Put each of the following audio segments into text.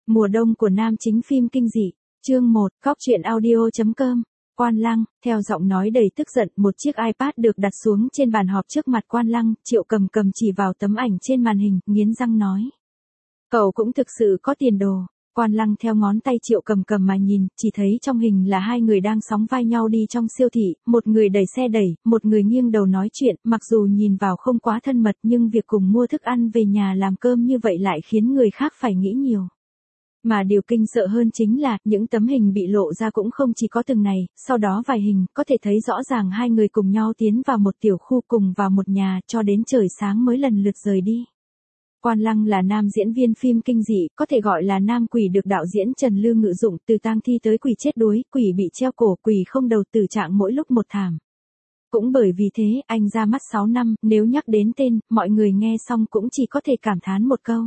Mùa đông của nam chính phim kinh dị, chương 1, Cóc truyện audio.com. Quan Lăng, theo giọng nói đầy tức giận, một chiếc iPad được đặt xuống trên bàn họp trước mặt Quan Lăng, Triệu Cầm Cầm chỉ vào tấm ảnh trên màn hình, nghiến răng nói. Cậu cũng thực sự có tiền đồ. Quan Lăng theo ngón tay Triệu Cầm Cầm mà nhìn, chỉ thấy trong hình là hai người đang sóng vai nhau đi trong siêu thị, một người đẩy xe đẩy, một người nghiêng đầu nói chuyện, mặc dù nhìn vào không quá thân mật nhưng việc cùng mua thức ăn về nhà làm cơm như vậy lại khiến người khác phải nghĩ nhiều. Mà điều kinh sợ hơn chính là, những tấm hình bị lộ ra cũng không chỉ có từng này, sau đó vài hình, có thể thấy rõ ràng hai người cùng nhau tiến vào một tiểu khu cùng vào một nhà, cho đến trời sáng mới lần lượt rời đi. Quan Lăng là nam diễn viên phim kinh dị, có thể gọi là nam quỷ được đạo diễn Trần Lưu ngự dụng, từ tang thi tới quỷ chết đuối, quỷ bị treo cổ, quỷ không đầu, tử trạng mỗi lúc một thảm. Cũng bởi vì thế, anh ra mắt 6 năm, nếu nhắc đến tên, mọi người nghe xong cũng chỉ có thể cảm thán một câu.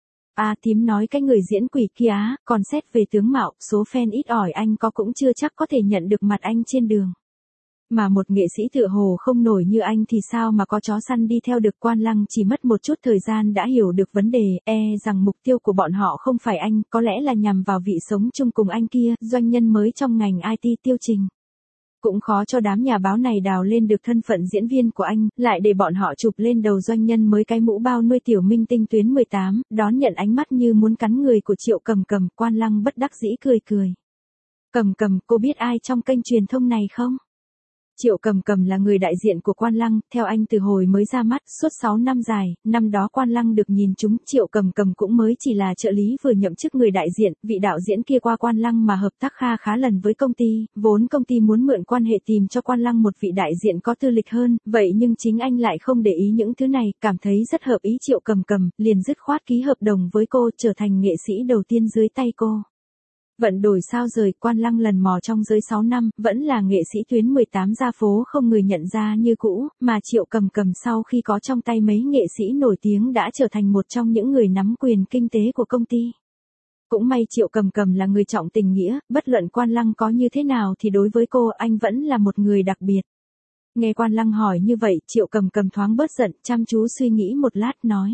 Thím nói cái người diễn quỷ kia á, còn xét về tướng mạo, số fan ít ỏi anh có cũng chưa chắc có thể nhận được mặt anh trên đường. Mà một nghệ sĩ tựa hồ không nổi như anh thì sao mà có chó săn đi theo được. Quan Lăng chỉ mất một chút thời gian đã hiểu được vấn đề, rằng mục tiêu của bọn họ không phải anh, có lẽ là nhằm vào vị sống chung cùng anh kia, doanh nhân mới trong ngành IT Tiêu Trình. Cũng khó cho đám nhà báo này đào lên được thân phận diễn viên của anh, lại để bọn họ chụp lên đầu doanh nhân mới cái mũ bao nuôi tiểu minh tinh tuyến 18, đón nhận ánh mắt như muốn cắn người của Triệu Cầm Cầm. Quan Lăng bất đắc dĩ cười cười. Cầm Cầm, cô biết ai trong kênh truyền thông này không? Triệu Cầm Cầm là người đại diện của Quan Lăng, theo anh từ hồi mới ra mắt, suốt 6 năm dài, năm đó Quan Lăng được nhìn chúng, Triệu Cầm Cầm cũng mới chỉ là trợ lý vừa nhậm chức người đại diện, vị đạo diễn kia qua Quan Lăng mà hợp tác khá lần với công ty, vốn công ty muốn mượn quan hệ tìm cho Quan Lăng một vị đại diện có tư lịch hơn, vậy nhưng chính anh lại không để ý những thứ này, cảm thấy rất hợp ý Triệu Cầm Cầm, liền dứt khoát ký hợp đồng với cô, trở thành nghệ sĩ đầu tiên dưới tay cô. Vận đổi sao rời, Quan Lăng lần mò trong giới 6 năm, vẫn là nghệ sĩ tuyến 18 ra phố không người nhận ra như cũ, mà Triệu Cầm Cầm sau khi có trong tay mấy nghệ sĩ nổi tiếng đã trở thành một trong những người nắm quyền kinh tế của công ty. Cũng may Triệu Cầm Cầm là người trọng tình nghĩa, bất luận Quan Lăng có như thế nào thì đối với cô anh vẫn là một người đặc biệt. Nghe Quan Lăng hỏi như vậy, Triệu Cầm Cầm thoáng bớt giận, chăm chú suy nghĩ một lát nói.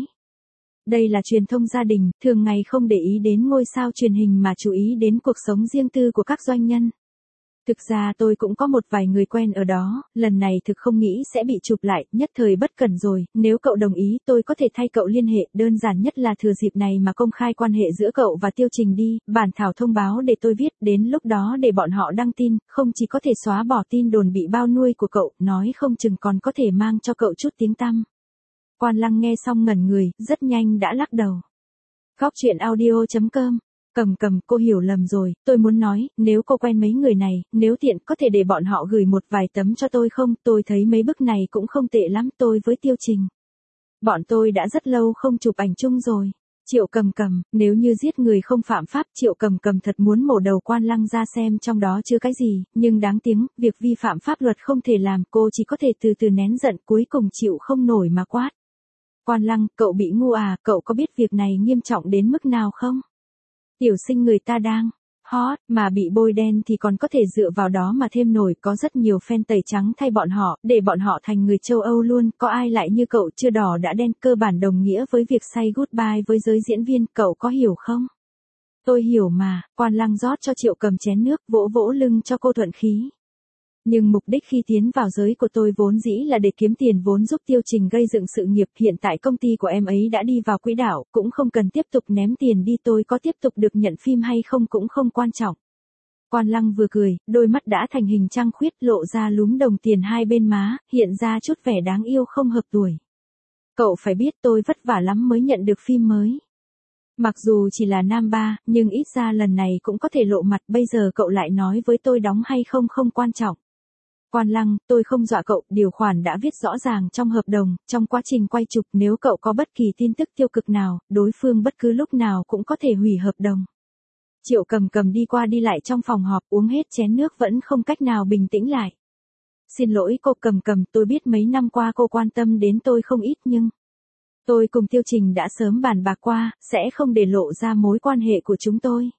Đây là truyền thông gia đình, thường ngày không để ý đến ngôi sao truyền hình mà chú ý đến cuộc sống riêng tư của các doanh nhân. Thực ra tôi cũng có một vài người quen ở đó, lần này thực không nghĩ sẽ bị chụp lại, nhất thời bất cẩn rồi, nếu cậu đồng ý tôi có thể thay cậu liên hệ, đơn giản nhất là thừa dịp này mà công khai quan hệ giữa cậu và Tiêu Trình đi, bản thảo thông báo để tôi viết, đến lúc đó để bọn họ đăng tin, không chỉ có thể xóa bỏ tin đồn bị bao nuôi của cậu, nói không chừng còn có thể mang cho cậu chút tiếng tăm. Quan Lăng nghe xong ngẩn người, rất nhanh đã lắc đầu. Cóc truyện audio.com. Cầm Cầm, cô hiểu lầm rồi, tôi muốn nói, nếu cô quen mấy người này, nếu tiện có thể để bọn họ gửi một vài tấm cho tôi không, tôi thấy mấy bức này cũng không tệ lắm, tôi với Tiêu Trình. Bọn tôi đã rất lâu không chụp ảnh chung rồi. Triệu Cầm Cầm, nếu như giết người không phạm pháp, Triệu Cầm Cầm thật muốn mổ đầu Quan Lăng ra xem trong đó chưa cái gì, nhưng đáng tiếng, việc vi phạm pháp luật không thể làm, cô chỉ có thể từ từ nén giận, cuối cùng chịu không nổi mà quát. Quan Lăng, cậu bị ngu à, cậu có biết việc này nghiêm trọng đến mức nào không? Tiểu sinh người ta đang hot, mà bị bôi đen thì còn có thể dựa vào đó mà thêm nổi, có rất nhiều fan tẩy trắng thay bọn họ, để bọn họ thành người châu Âu luôn, có ai lại như cậu chưa đỏ đã đen, cơ bản đồng nghĩa với việc say goodbye với giới diễn viên, cậu có hiểu không? Tôi hiểu mà. Quan Lăng rót cho Triệu Cầm chén nước, vỗ vỗ lưng cho cô thuận khí. Nhưng mục đích khi tiến vào giới của tôi vốn dĩ là để kiếm tiền vốn giúp Tiêu Trình gây dựng sự nghiệp, hiện tại công ty của em ấy đã đi vào quỹ đạo, cũng không cần tiếp tục ném tiền đi, tôi có tiếp tục được nhận phim hay không cũng không quan trọng. Quan Lăng vừa cười, đôi mắt đã thành hình trăng khuyết, lộ ra lúm đồng tiền hai bên má, hiện ra chút vẻ đáng yêu không hợp tuổi. Cậu phải biết tôi vất vả lắm mới nhận được phim mới. Mặc dù chỉ là nam ba, nhưng ít ra lần này cũng có thể lộ mặt, bây giờ cậu lại nói với tôi đóng hay không không quan trọng. Quan Lăng, tôi không dọa cậu, điều khoản đã viết rõ ràng trong hợp đồng, trong quá trình quay chụp nếu cậu có bất kỳ tin tức tiêu cực nào, đối phương bất cứ lúc nào cũng có thể hủy hợp đồng. Triệu Cầm Cầm đi qua đi lại trong phòng họp, uống hết chén nước vẫn không cách nào bình tĩnh lại. Xin lỗi cô Cầm Cầm, tôi biết mấy năm qua cô quan tâm đến tôi không ít nhưng... Tôi cùng Tiêu Trình đã sớm bàn bạc qua, sẽ không để lộ ra mối quan hệ của chúng tôi.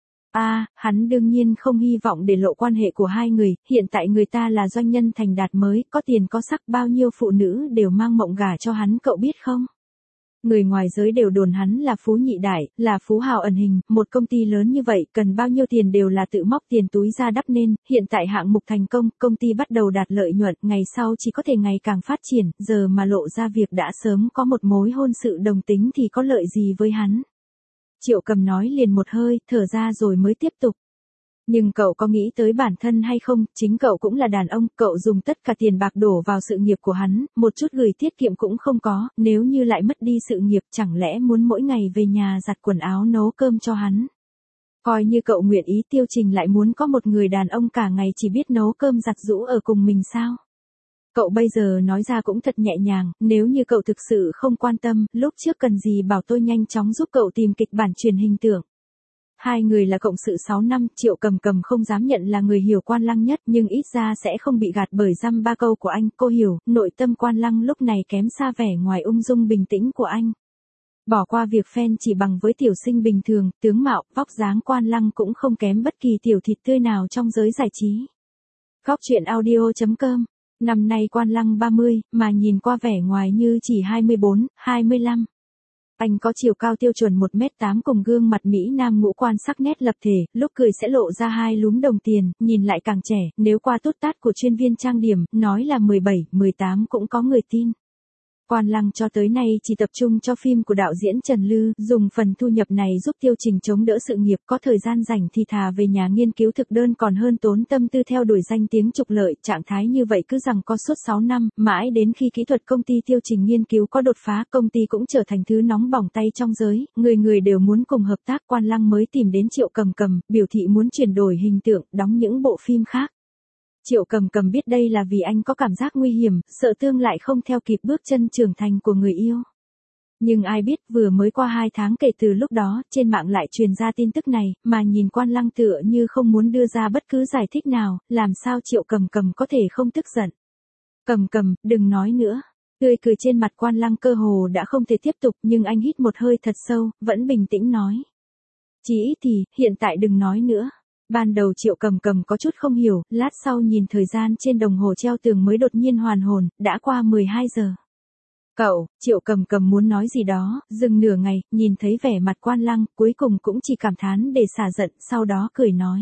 Hắn đương nhiên không hy vọng để lộ quan hệ của hai người, hiện tại người ta là doanh nhân thành đạt mới, có tiền có sắc, bao nhiêu phụ nữ đều mang mộng gả cho hắn, cậu biết không? Người ngoài giới đều đồn hắn là phú nhị đại, là phú hào ẩn hình, một công ty lớn như vậy cần bao nhiêu tiền đều là tự móc tiền túi ra đắp nên, hiện tại hạng mục thành công, công ty bắt đầu đạt lợi nhuận, ngày sau chỉ có thể ngày càng phát triển, giờ mà lộ ra việc đã sớm có một mối hôn sự đồng tính thì có lợi gì với hắn. Triệu Cầm nói liền một hơi, thở ra rồi mới tiếp tục. Nhưng cậu có nghĩ tới bản thân hay không, chính cậu cũng là đàn ông, cậu dùng tất cả tiền bạc đổ vào sự nghiệp của hắn, một chút gửi tiết kiệm cũng không có, nếu như lại mất đi sự nghiệp chẳng lẽ muốn mỗi ngày về nhà giặt quần áo nấu cơm cho hắn. Coi như cậu nguyện ý Tiêu Trình lại muốn có một người đàn ông cả ngày chỉ biết nấu cơm giặt giũ ở cùng mình sao? Cậu bây giờ nói ra cũng thật nhẹ nhàng, nếu như cậu thực sự không quan tâm, lúc trước cần gì bảo tôi nhanh chóng giúp cậu tìm kịch bản truyền hình tưởng. Hai người là cộng sự 6 năm, Triệu Cầm Cầm không dám nhận là người hiểu Quan Lăng nhất nhưng ít ra sẽ không bị gạt bởi dăm ba câu của anh, cô hiểu, nội tâm Quan Lăng lúc này kém xa vẻ ngoài ung dung bình tĩnh của anh. Bỏ qua việc fan chỉ bằng với tiểu sinh bình thường, tướng mạo, vóc dáng Quan Lăng cũng không kém bất kỳ tiểu thịt tươi nào trong giới giải trí. Góc truyện audio.com. Năm nay Quan Lăng 30, mà nhìn qua vẻ ngoài như chỉ 24, 25. Anh có chiều cao tiêu chuẩn 1m8 cùng gương mặt Mỹ Nam ngũ quan sắc nét lập thể, lúc cười sẽ lộ ra hai lúm đồng tiền, nhìn lại càng trẻ, nếu qua tút tát của chuyên viên trang điểm, nói là 17, 18 cũng có người tin. Quan Lăng cho tới nay chỉ tập trung cho phim của đạo diễn Trần Lư, dùng phần thu nhập này giúp Tiêu Trình chống đỡ sự nghiệp, có thời gian rảnh thì thà về nhà nghiên cứu thực đơn còn hơn tốn tâm tư theo đuổi danh tiếng trục lợi, trạng thái như vậy cứ rằng có suốt 6 năm, mãi đến khi kỹ thuật công ty Tiêu Trình nghiên cứu có đột phá, công ty cũng trở thành thứ nóng bỏng tay trong giới, người người đều muốn cùng hợp tác, Quan Lăng mới tìm đến Triệu Cầm Cầm, biểu thị muốn chuyển đổi hình tượng, đóng những bộ phim khác. Triệu Cầm Cầm biết đây là vì anh có cảm giác nguy hiểm, sợ tương lại không theo kịp bước chân trưởng thành của người yêu. Nhưng ai biết vừa mới qua 2 tháng kể từ lúc đó, trên mạng lại truyền ra tin tức này, mà nhìn Quan Lăng tựa như không muốn đưa ra bất cứ giải thích nào, làm sao Triệu Cầm Cầm có thể không tức giận. Cầm Cầm, đừng nói nữa. Tươi cười trên mặt Quan Lăng cơ hồ đã không thể tiếp tục nhưng anh hít một hơi thật sâu, vẫn bình tĩnh nói. Chỉ ít thì, hiện tại đừng nói nữa. Ban đầu Triệu Cầm Cầm có chút không hiểu, lát sau nhìn thời gian trên đồng hồ treo tường mới đột nhiên hoàn hồn, đã qua 12 giờ. Cậu, Triệu Cầm Cầm muốn nói gì đó, dừng nửa ngày, nhìn thấy vẻ mặt Quan Lăng, cuối cùng cũng chỉ cảm thán để xả giận, sau đó cười nói.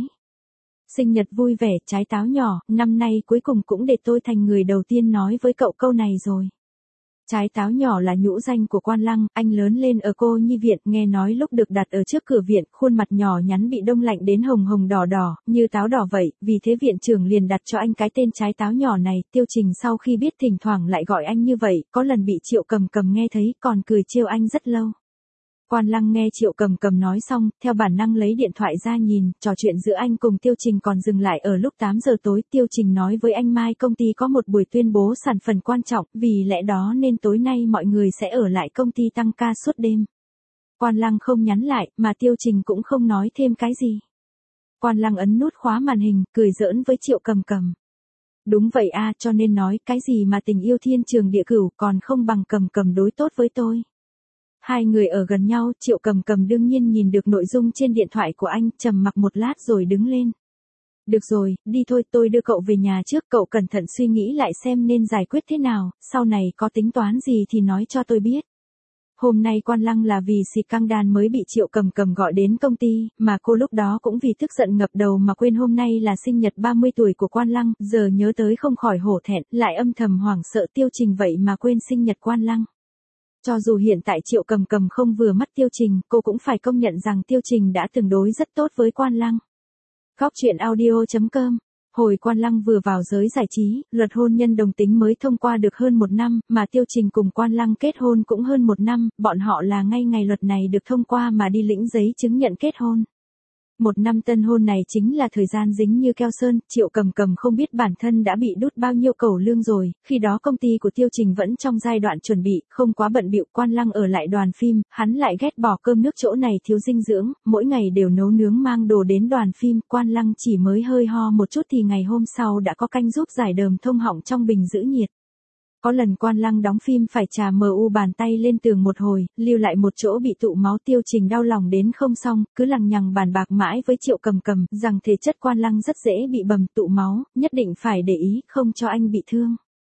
Sinh nhật vui vẻ, trái táo nhỏ, năm nay cuối cùng cũng để tôi thành người đầu tiên nói với cậu câu này rồi. Trái táo nhỏ là nhũ danh của Quan Lăng, anh lớn lên ở cô nhi viện, nghe nói lúc được đặt ở trước cửa viện, khuôn mặt nhỏ nhắn bị đông lạnh đến hồng hồng đỏ đỏ, như táo đỏ vậy, vì thế viện trưởng liền đặt cho anh cái tên trái táo nhỏ này, Tiêu Trình sau khi biết thỉnh thoảng lại gọi anh như vậy, có lần bị Triệu Cầm Cầm nghe thấy, còn cười trêu anh rất lâu. Quan Lăng nghe Triệu Cầm Cầm nói xong, theo bản năng lấy điện thoại ra nhìn, trò chuyện giữa anh cùng Tiêu Trình còn dừng lại ở lúc 8 giờ tối, Tiêu Trình nói với anh mai công ty có một buổi tuyên bố sản phẩm quan trọng, vì lẽ đó nên tối nay mọi người sẽ ở lại công ty tăng ca suốt đêm. Quan Lăng không nhắn lại, mà Tiêu Trình cũng không nói thêm cái gì. Quan Lăng ấn nút khóa màn hình, cười giỡn với Triệu Cầm Cầm. Đúng vậy a, cho nên nói, cái gì mà tình yêu thiên trường địa cửu còn không bằng Cầm Cầm đối tốt với tôi. Hai người ở gần nhau, Triệu Cầm Cầm đương nhiên nhìn được nội dung trên điện thoại của anh, trầm mặc một lát rồi đứng lên. Được rồi, đi thôi, tôi đưa cậu về nhà trước, cậu cẩn thận suy nghĩ lại xem nên giải quyết thế nào, sau này có tính toán gì thì nói cho tôi biết. Hôm nay Quan Lăng là vì xịt căng đàn mới bị Triệu Cầm Cầm gọi đến công ty, mà cô lúc đó cũng vì tức giận ngập đầu mà quên hôm nay là sinh nhật 30 tuổi của Quan Lăng, giờ nhớ tới không khỏi hổ thẹn, lại âm thầm hoảng sợ Tiêu Trình vậy mà quên sinh nhật Quan Lăng. Cho dù hiện tại Triệu Cầm Cầm không vừa mắt Tiêu Trình, cô cũng phải công nhận rằng Tiêu Trình đã tương đối rất tốt với Quan Lăng. Góc truyện audio.com. Hồi Quan Lăng vừa vào giới giải trí, luật hôn nhân đồng tính mới thông qua được hơn 1 năm, mà Tiêu Trình cùng Quan Lăng kết hôn cũng hơn 1 năm, bọn họ là ngay ngày luật này được thông qua mà đi lĩnh giấy chứng nhận kết hôn. 1 năm tân hôn này chính là thời gian dính như keo sơn, Triệu Cầm Cầm không biết bản thân đã bị đút bao nhiêu cẩu lương rồi, khi đó công ty của Tiêu Trình vẫn trong giai đoạn chuẩn bị, không quá bận bịu. Quan Lăng ở lại đoàn phim, hắn lại ghét bỏ cơm nước chỗ này thiếu dinh dưỡng, mỗi ngày đều nấu nướng mang đồ đến đoàn phim, Quan Lăng chỉ mới hơi ho một chút thì ngày hôm sau đã có canh giúp giải đờm thông họng trong bình giữ nhiệt. Có lần Quan Lăng đóng phim phải chà MU bàn tay lên tường một hồi, lưu lại một chỗ bị tụ máu, Tiêu Trình đau lòng đến không xong, cứ lằng nhằng bàn bạc mãi với Triệu Cầm Cầm, rằng thể chất Quan Lăng rất dễ bị bầm tụ máu, nhất định phải để ý, không cho anh bị thương.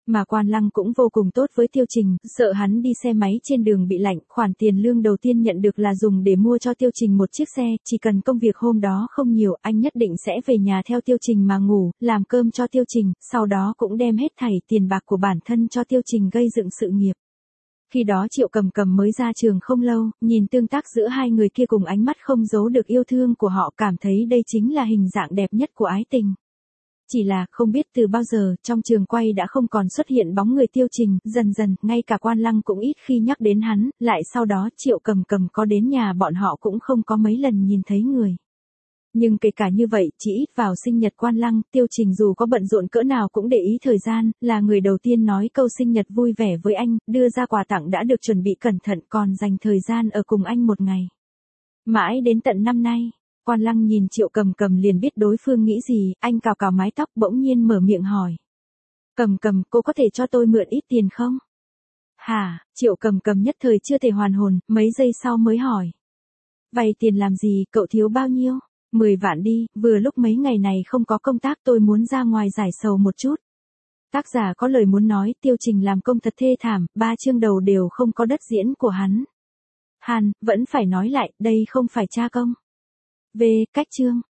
Mà Quan Lăng cũng vô cùng tốt với Tiêu Trình, sợ hắn đi xe máy trên đường bị lạnh, khoản tiền lương đầu tiên nhận được là dùng để mua cho Tiêu Trình một chiếc xe, chỉ cần công việc hôm đó không nhiều, anh nhất định sẽ về nhà theo Tiêu Trình mà ngủ, làm cơm cho Tiêu Trình, sau đó cũng đem hết thảy tiền bạc của bản thân cho Tiêu Trình gây dựng sự nghiệp. Khi đó Triệu Cầm Cầm mới ra trường không lâu, nhìn tương tác giữa hai người kia cùng ánh mắt không giấu được yêu thương của họ, cảm thấy đây chính là hình dạng đẹp nhất của ái tình. Chỉ là, không biết từ bao giờ, trong trường quay đã không còn xuất hiện bóng người Tiêu Trình, dần dần, ngay cả Quan Lăng cũng ít khi nhắc đến hắn, lại sau đó Triệu Cầm Cầm có đến nhà bọn họ cũng không có mấy lần nhìn thấy người. Nhưng kể cả như vậy, chỉ ít vào sinh nhật Quan Lăng, Tiêu Trình dù có bận rộn cỡ nào cũng để ý thời gian, là người đầu tiên nói câu sinh nhật vui vẻ với anh, đưa ra quà tặng đã được chuẩn bị cẩn thận, còn dành thời gian ở cùng anh một ngày. Mãi đến tận năm nay, Quan Lăng nhìn Triệu Cầm Cầm liền biết đối phương nghĩ gì, anh cào cào mái tóc bỗng nhiên mở miệng hỏi. Cầm Cầm, cô có thể cho tôi mượn ít tiền không? Hả, Triệu Cầm Cầm nhất thời chưa thể hoàn hồn, mấy giây sau mới hỏi. Vay tiền làm gì, cậu thiếu bao nhiêu? 10 vạn đi, vừa lúc mấy ngày này không có công tác tôi muốn ra ngoài giải sầu một chút. Tác giả có lời muốn nói, Tiêu Trình làm công thật thê thảm, 3 chương đầu đều không có đất diễn của hắn. Hàn, vẫn phải nói lại, đây không phải tra công. Cách chương.